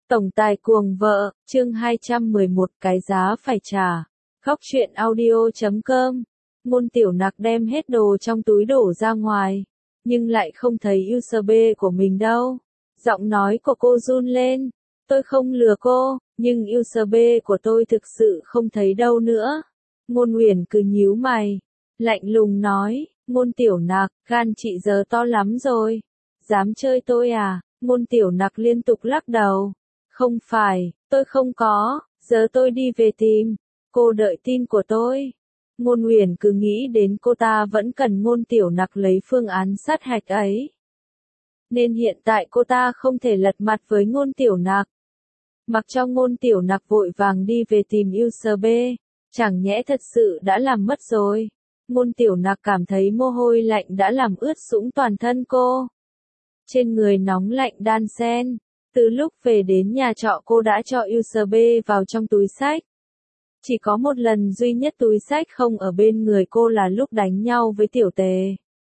Tổng tài cuồng vợ, chương 211 cái giá phải trả. Khóc chuyện audio.com. Ngôn Tiểu Nặc đem hết đồ trong túi đổ ra ngoài, nhưng lại không thấy USB của mình đâu. Giọng nói của cô run lên. Tôi không lừa cô, nhưng USB của tôi thực sự không thấy đâu nữa. Ngôn Uyển cứ nhíu mày, lạnh lùng nói, Ngôn Tiểu Nặc, gan chị giờ to lắm rồi. Dám chơi tôi à? Ngôn Tiểu Nặc liên tục lắc đầu. Không phải, tôi không có, giờ tôi đi về tìm. Cô đợi tin của tôi. Ngôn Uyển cứ nghĩ đến cô ta vẫn cần Ngôn Tiểu Nặc lấy phương án sát hạch ấy. Nên hiện tại cô ta không thể lật mặt với Ngôn Tiểu Nặc. Mặc cho Ngôn Tiểu Nặc vội vàng đi về tìm USB, chẳng nhẽ thật sự đã làm mất rồi. Ngôn Tiểu Nặc cảm thấy mồ hôi lạnh đã làm ướt sũng toàn thân cô. Trên người nóng lạnh đan xen. Từ lúc về đến nhà trọ cô đã cho USB vào trong túi xách. Chỉ có một lần duy nhất túi xách không ở bên người cô là lúc đánh nhau với Tiểu Tề.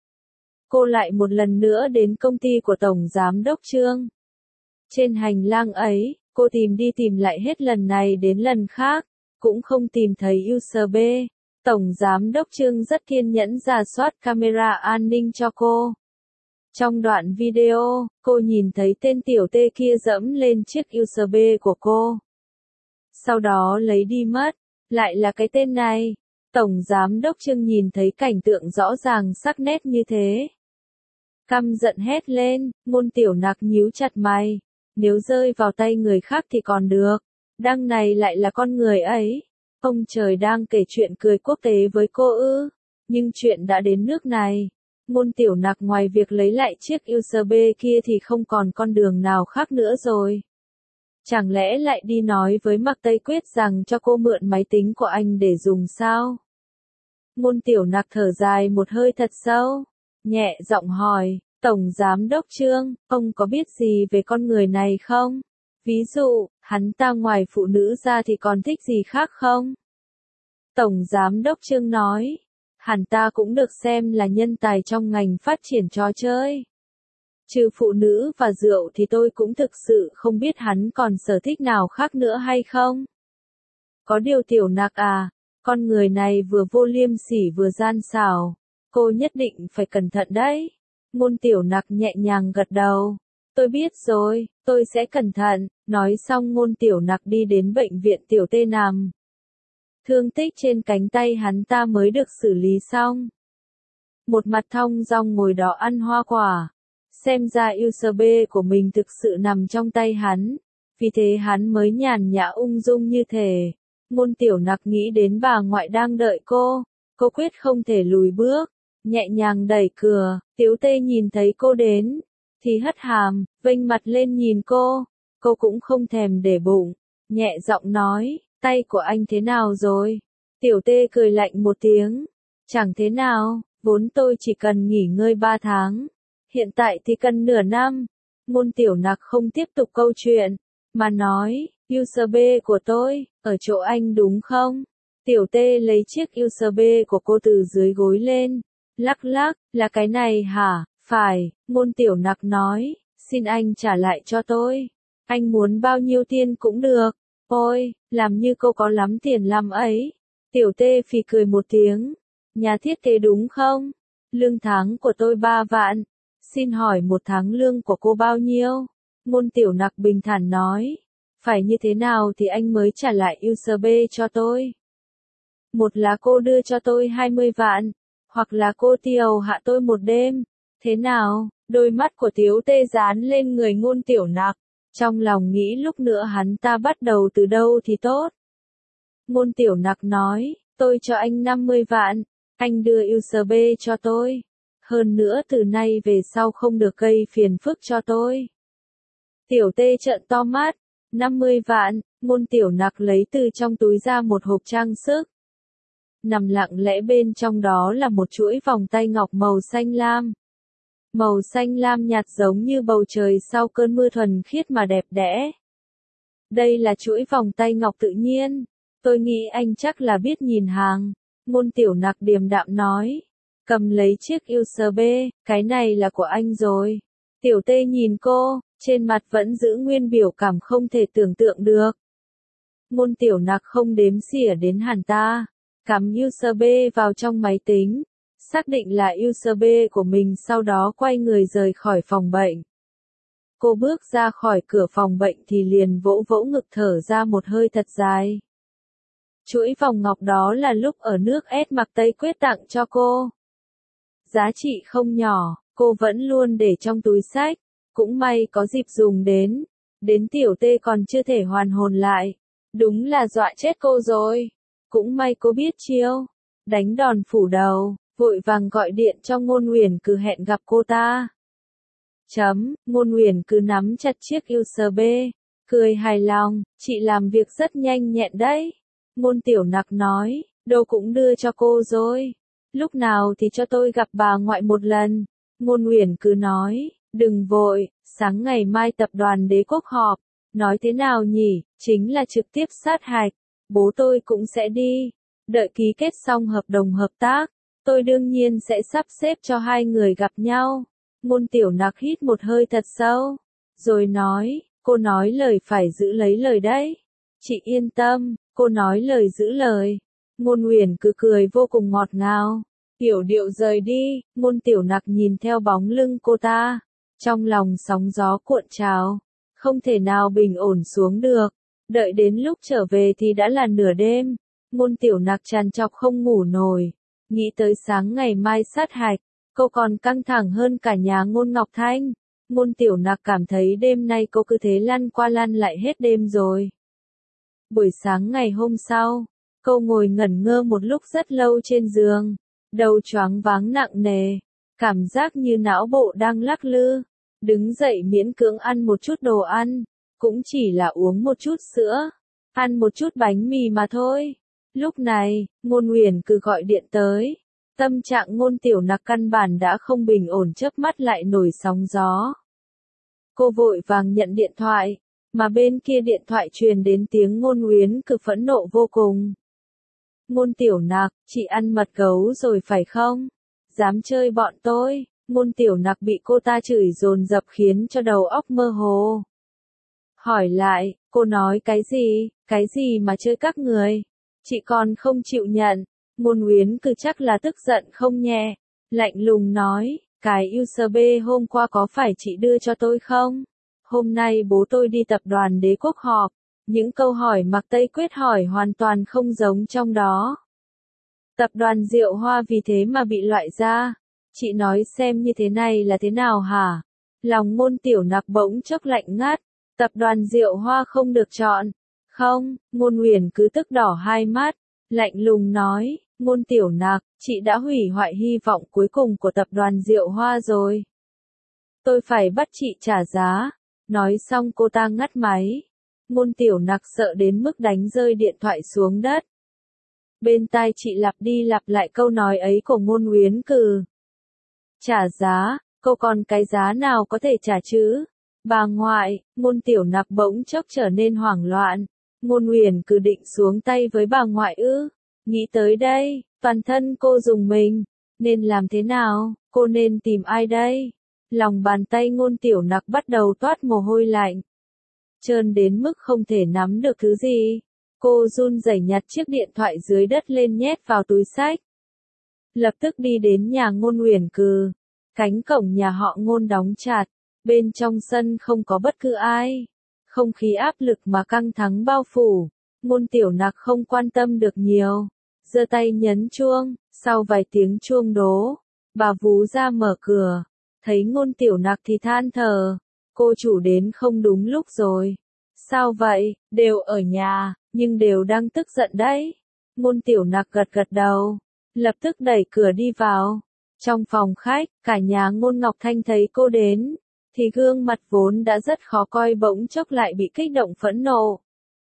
Cô lại một lần nữa đến công ty của Tổng Giám đốc Trương. Trên hành lang ấy, cô tìm đi tìm lại hết lần này đến lần khác, cũng không tìm thấy USB. Tổng Giám đốc Trương rất kiên nhẫn rà soát camera an ninh cho cô. Trong đoạn video, cô nhìn thấy tên Tiểu Tê kia dẫm lên chiếc USB của cô. Sau đó lấy đi mất, lại là cái tên này. Tổng Giám đốc Trương nhìn thấy cảnh tượng rõ ràng sắc nét như thế. Căm giận hét lên, Ngôn Tiểu Nặc nhíu chặt mày. Nếu rơi vào tay người khác thì còn được. Đăng này lại là con người ấy. Ông trời đang kể chuyện cười quốc tế với cô ư. Nhưng chuyện đã đến nước này. Ngôn Tiểu Nặc ngoài việc lấy lại chiếc USB kia thì không còn con đường nào khác nữa rồi. Chẳng lẽ lại đi nói với Mạc Tây Quyết rằng cho cô mượn máy tính của anh để dùng sao? Ngôn Tiểu Nặc thở dài một hơi thật sâu, nhẹ giọng hỏi, Tổng Giám đốc Trương, ông có biết gì về con người này không? Ví dụ, hắn ta ngoài phụ nữ ra thì còn thích gì khác không? Tổng Giám đốc Trương nói, hắn ta cũng được xem là nhân tài trong ngành phát triển trò chơi. Trừ phụ nữ và rượu thì tôi cũng thực sự không biết hắn còn sở thích nào khác nữa hay không. Có điều Tiểu Nặc à, con người này vừa vô liêm sỉ vừa gian xảo, cô nhất định phải cẩn thận đấy. Ngôn Tiểu Nặc nhẹ nhàng gật đầu. Tôi biết rồi, tôi sẽ cẩn thận. Nói xong Ngôn Tiểu Nặc đi đến bệnh viện Tiểu Tê nằm. Thương tích trên cánh tay hắn ta mới được xử lý xong. Một mặt thong dong ngồi đó ăn hoa quả. Xem ra USB của mình thực sự nằm trong tay hắn. Vì thế hắn mới nhàn nhã ung dung như thể. Ngôn Tiểu Nặc nghĩ đến bà ngoại đang đợi cô. Cô quyết không thể lùi bước. Nhẹ nhàng đẩy cửa. Tiểu Tê nhìn thấy cô đến. Thì hất hàm, vênh mặt lên nhìn cô. Cô cũng không thèm để bụng. Nhẹ giọng nói, tay của anh thế nào rồi? Tiểu Tê cười lạnh một tiếng. Chẳng thế nào, vốn tôi chỉ cần nghỉ ngơi 3 tháng. Hiện tại thì cần nửa năm. Ngôn Tiểu Nặc không tiếp tục câu chuyện, mà nói, USB của tôi, ở chỗ anh đúng không? Tiểu Tê lấy chiếc USB của cô từ dưới gối lên, lắc lắc, là cái này hả? Phải, Ngôn Tiểu Nặc nói, xin anh trả lại cho tôi. Anh muốn bao nhiêu tiền cũng được. Ôi, làm như cô có lắm tiền lắm ấy. Tiểu Tê phì cười một tiếng. Nhà thiết kế đúng không? Lương tháng của tôi 3 vạn. Xin hỏi một tháng lương của cô bao nhiêu? Ngôn Tiểu Nặc bình thản nói. Phải như thế nào thì anh mới trả lại USB cho tôi? Một là cô đưa cho tôi 20 vạn, hoặc là cô tiêu hạ tôi một đêm. Thế nào? Đôi mắt của Tiểu Tê dán lên người Ngôn Tiểu Nặc. Trong lòng nghĩ lúc nữa hắn ta bắt đầu từ đâu thì tốt. Ngôn Tiểu Nặc nói, tôi cho anh 50 vạn, anh đưa USB cho tôi. Hơn nữa từ nay về sau không được gây phiền phức cho tôi. Tiểu Tê trợn to mắt, 50 vạn, Ngôn Tiểu Nặc lấy từ trong túi ra một hộp trang sức. Nằm lặng lẽ bên trong đó là một chuỗi vòng tay ngọc màu xanh lam. Màu xanh lam nhạt giống như bầu trời sau cơn mưa thuần khiết mà đẹp đẽ. Đây là chuỗi vòng tay ngọc tự nhiên. Tôi nghĩ anh chắc là biết nhìn hàng. Ngôn Tiểu Nặc điềm đạm nói. Cầm lấy chiếc USB, cái này là của anh rồi. Tiểu Tê nhìn cô, trên mặt vẫn giữ nguyên biểu cảm không thể tưởng tượng được. Ngôn Tiểu Nặc không đếm xỉa đến hắn ta, cắm USB vào trong máy tính, xác định là USB của mình sau đó quay người rời khỏi phòng bệnh. Cô bước ra khỏi cửa phòng bệnh thì liền vỗ vỗ ngực thở ra một hơi thật dài. Chuỗi vòng ngọc đó là lúc ở nước S Mạc Tây Quyết tặng cho cô. Giá trị không nhỏ, cô vẫn luôn để trong túi xách, cũng may có dịp dùng đến tiểu tê còn chưa thể hoàn hồn lại. Đúng là dọa chết cô rồi. Cũng may cô biết chiêu, đánh đòn phủ đầu, vội vàng gọi điện cho Ngôn Uyển cứ hẹn gặp cô ta. Ngôn Uyển cứ nắm chặt chiếc USB, cười hài lòng, chị làm việc rất nhanh nhẹn đấy. Ngôn Tiểu Nặc nói, đồ cũng đưa cho cô rồi. Lúc nào thì cho tôi gặp bà ngoại một lần. Ngôn Uyển cứ nói, đừng vội, sáng ngày mai tập đoàn Đế Quốc họp. Nói thế nào nhỉ, chính là trực tiếp sát hạch. Bố tôi cũng sẽ đi. Đợi ký kết xong hợp đồng hợp tác, tôi đương nhiên sẽ sắp xếp cho hai người gặp nhau. Ngôn Tiểu Nặc hít một hơi thật sâu, rồi nói, cô nói lời phải giữ lấy lời đấy. Chị yên tâm, cô nói lời giữ lời. Ngôn Uyển cứ cười vô cùng ngọt ngào, yểu điệu rời đi. Ngôn Tiểu Nặc nhìn theo bóng lưng cô ta, trong lòng sóng gió cuộn trào, không thể nào bình ổn xuống được. Đợi đến lúc trở về thì đã là nửa đêm. Ngôn Tiểu Nặc trằn trọc không ngủ nổi, nghĩ tới sáng ngày mai sát hạch, cô còn căng thẳng hơn cả nhà Ngôn Ngọc Thanh. Ngôn Tiểu Nặc cảm thấy đêm nay cô cứ thế lăn qua lăn lại hết đêm rồi. Buổi sáng ngày hôm sau, cô ngồi ngẩn ngơ một lúc rất lâu trên giường, đầu choáng váng nặng nề, cảm giác như não bộ đang lắc lư. Đứng dậy miễn cưỡng ăn một chút đồ ăn, cũng chỉ là uống một chút sữa, ăn một chút bánh mì mà thôi. Lúc này, Ngôn Uyển cứ gọi điện tới. Tâm trạng Ngôn Tiểu Nặc căn bản đã không bình ổn, chớp mắt lại nổi sóng gió. Cô vội vàng nhận điện thoại, mà bên kia điện thoại truyền đến tiếng Ngôn Uyển cứ phẫn nộ vô cùng. Ngôn Tiểu Nặc, chị ăn mật gấu rồi phải không? Dám chơi bọn tôi. Ngôn Tiểu Nặc bị cô ta chửi dồn dập khiến cho đầu óc mơ hồ. Hỏi lại, cô nói cái gì mà chơi các người? Chị còn không chịu nhận. Ngôn Uyển cứ chắc là tức giận không nhẹ, lạnh lùng nói, cái USB hôm qua có phải chị đưa cho tôi không? Hôm nay bố tôi đi tập đoàn Đế Quốc họp, những câu hỏi Mạc Tây Quyết hỏi hoàn toàn không giống trong đó. Tập đoàn Diệu Hoa vì thế mà bị loại ra. Chị nói xem như thế này là thế nào hả? Lòng Ngôn Tiểu Nặc bỗng chốc lạnh ngắt. Tập đoàn Diệu Hoa không được chọn. Không, Ngôn Uyển cứ tức đỏ hai mắt, lạnh lùng nói, Ngôn Tiểu Nặc, chị đã hủy hoại hy vọng cuối cùng của tập đoàn Diệu Hoa rồi. Tôi phải bắt chị trả giá. Nói xong cô ta ngắt máy. Ngôn Tiểu Nặc sợ đến mức đánh rơi điện thoại xuống đất. Bên tai chị lặp đi lặp lại câu nói ấy của Ngôn Uyển cứ. Trả giá, cô còn cái giá nào có thể trả chứ? Bà ngoại. Ngôn Tiểu Nặc bỗng chốc trở nên hoảng loạn. Ngôn Uyển cứ định xuống tay với bà ngoại ư? Nghĩ tới đây, toàn thân cô rùng mình. Nên làm thế nào? Cô nên tìm ai đây? Lòng bàn tay Ngôn Tiểu Nặc bắt đầu toát mồ hôi lạnh, trơn đến mức không thể nắm được thứ gì. Cô run rẩy nhặt chiếc điện thoại dưới đất lên nhét vào túi xách. Lập tức đi đến nhà Ngôn Uyển cứ. Cánh cổng nhà họ Ngôn đóng chặt, bên trong sân không có bất cứ ai. Không khí áp lực mà căng thẳng bao phủ. Ngôn Tiểu Nặc không quan tâm được nhiều, giơ tay nhấn chuông. Sau vài tiếng chuông đố, bà vú ra mở cửa, thấy Ngôn Tiểu Nặc thì than thở, cô chủ đến không đúng lúc rồi. Sao vậy? Đều ở nhà, nhưng đều đang tức giận đấy. Ngôn Tiểu Nặc gật gật đầu, lập tức đẩy cửa đi vào. Trong phòng khách, cả nhà Ngôn Ngọc Thanh thấy cô đến, thì gương mặt vốn đã rất khó coi bỗng chốc lại bị kích động phẫn nộ.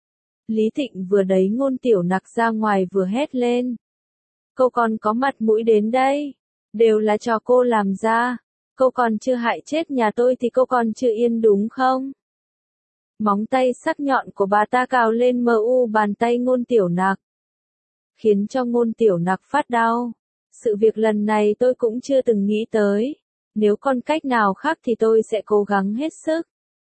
Lý Thịnh vừa đẩy Ngôn Tiểu Nặc ra ngoài vừa hét lên. Cô còn có mặt mũi đến đây? Đều là trò cô làm ra. Cô còn chưa hại chết nhà tôi thì cô còn chưa yên đúng không? Móng tay sắc nhọn của bà ta cào lên bàn tay Ngôn Tiểu Nặc, khiến cho Ngôn Tiểu Nặc phát đau. Sự việc lần này tôi cũng chưa từng nghĩ tới. Nếu còn cách nào khác thì tôi sẽ cố gắng hết sức.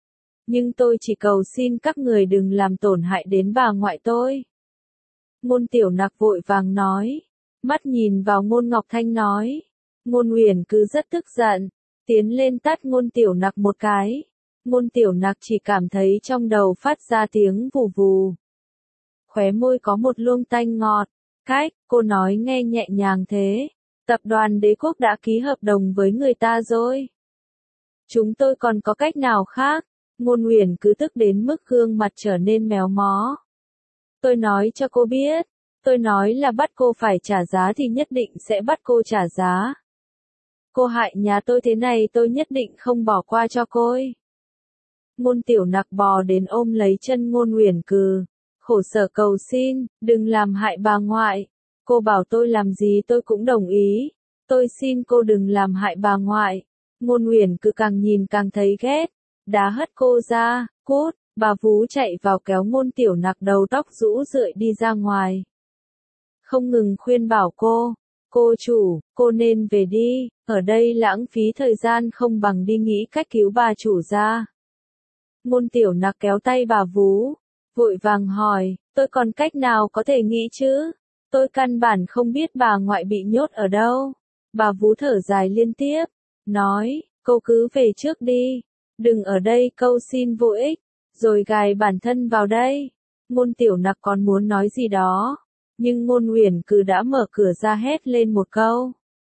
Nhưng tôi chỉ cầu xin các người đừng làm tổn hại đến bà ngoại tôi. Ngôn Tiểu Nặc vội vàng nói. Mắt nhìn vào Ngôn Ngọc Thanh nói. Ngôn Uyển cứ rất tức giận. Tiến lên tát Ngôn Tiểu Nặc một cái. Ngôn Tiểu Nặc chỉ cảm thấy trong đầu phát ra tiếng vù vù. Khóe môi có một luông tanh ngọt. Cách, cô nói nghe nhẹ nhàng thế. Tập đoàn Đế Quốc đã ký hợp đồng với người ta rồi. Chúng tôi còn có cách nào khác? Ngôn Uyển cứ tức đến mức gương mặt trở nên méo mó. Tôi nói cho cô biết. Tôi nói là bắt cô phải trả giá thì nhất định sẽ bắt cô trả giá. Cô hại nhà tôi thế này tôi nhất định không bỏ qua cho cô ấy. Ngôn Tiểu Nặc bò đến ôm lấy chân Ngôn Uyển Cừ. Khổ sở cầu xin, đừng làm hại bà ngoại. Cô bảo tôi làm gì tôi cũng đồng ý. Tôi xin cô đừng làm hại bà ngoại. Ngôn Uyển Cừ càng nhìn càng thấy ghét. Đá hất cô ra, cút. Bà Vú chạy vào kéo Ngôn Tiểu Nặc đầu tóc rũ rượi đi ra ngoài. Không ngừng khuyên bảo cô. Cô chủ, cô nên về đi. Ở đây lãng phí thời gian không bằng đi nghĩ cách cứu bà chủ ra. Ngôn Tiểu Nặc kéo tay bà Vú. Vội vàng hỏi, tôi còn cách nào có thể nghĩ chứ? Tôi căn bản không biết bà ngoại bị nhốt ở đâu. Bà Vú thở dài liên tiếp. Nói, cô cứ về trước đi. Đừng ở đây câu xin vô ích. Rồi gài bản thân vào đây. Ngôn Tiểu Nặc còn muốn nói gì đó. Nhưng Ngôn Uyển Cừ đã mở cửa ra hét lên một câu.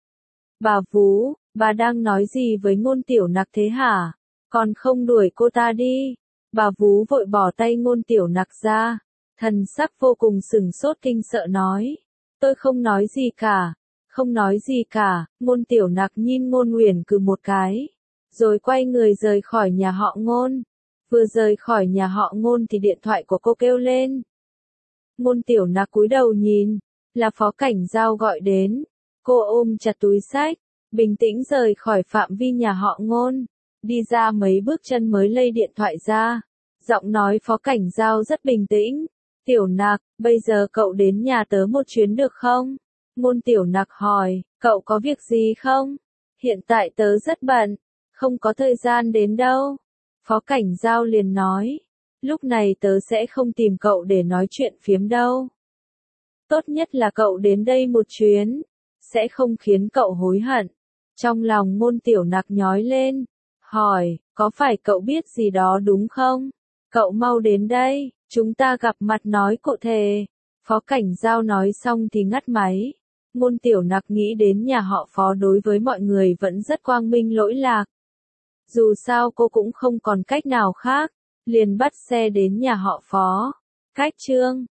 Bà Vú, bà đang nói gì với Ngôn Tiểu Nặc thế hả? Còn không đuổi cô ta đi. Bà Vú vội bỏ tay Ngôn Tiểu Nặc ra. Thần sắc vô cùng sửng sốt kinh sợ nói. Tôi không nói gì cả. Không nói gì cả. Ngôn Tiểu Nặc nhìn Ngôn Uyển Cừ một cái. Rồi quay người rời khỏi nhà họ Ngôn. Vừa rời khỏi nhà họ Ngôn thì điện thoại của cô kêu lên. Ngôn Tiểu Nặc cúi đầu nhìn. Là Phó Cảnh Giao gọi đến. Cô ôm chặt túi xách. Bình tĩnh rời khỏi phạm vi nhà họ Ngôn. Đi ra mấy bước chân mới lay điện thoại ra. Giọng nói Phó Cảnh Giao rất bình tĩnh. Tiểu Nặc, bây giờ cậu đến nhà tớ một chuyến được không? Ngôn Tiểu Nặc hỏi, cậu có việc gì không? Hiện tại tớ rất bận, không có thời gian đến đâu. Phó Cảnh Giao liền nói, lúc này tớ sẽ không tìm cậu để nói chuyện phiếm đâu. Tốt nhất là cậu đến đây một chuyến, sẽ không khiến cậu hối hận. Trong lòng Ngôn Tiểu Nặc nhói lên, hỏi, có phải cậu biết gì đó đúng không? Cậu mau đến đây, chúng ta gặp mặt nói cụ thể. Phó Cảnh Giao nói xong thì ngắt máy. Ngôn Tiểu Nặc nghĩ đến nhà họ Phó đối với mọi người vẫn rất quang minh lỗi lạc. Dù sao cô cũng không còn cách nào khác, liền bắt xe đến nhà họ Phó. Cách chương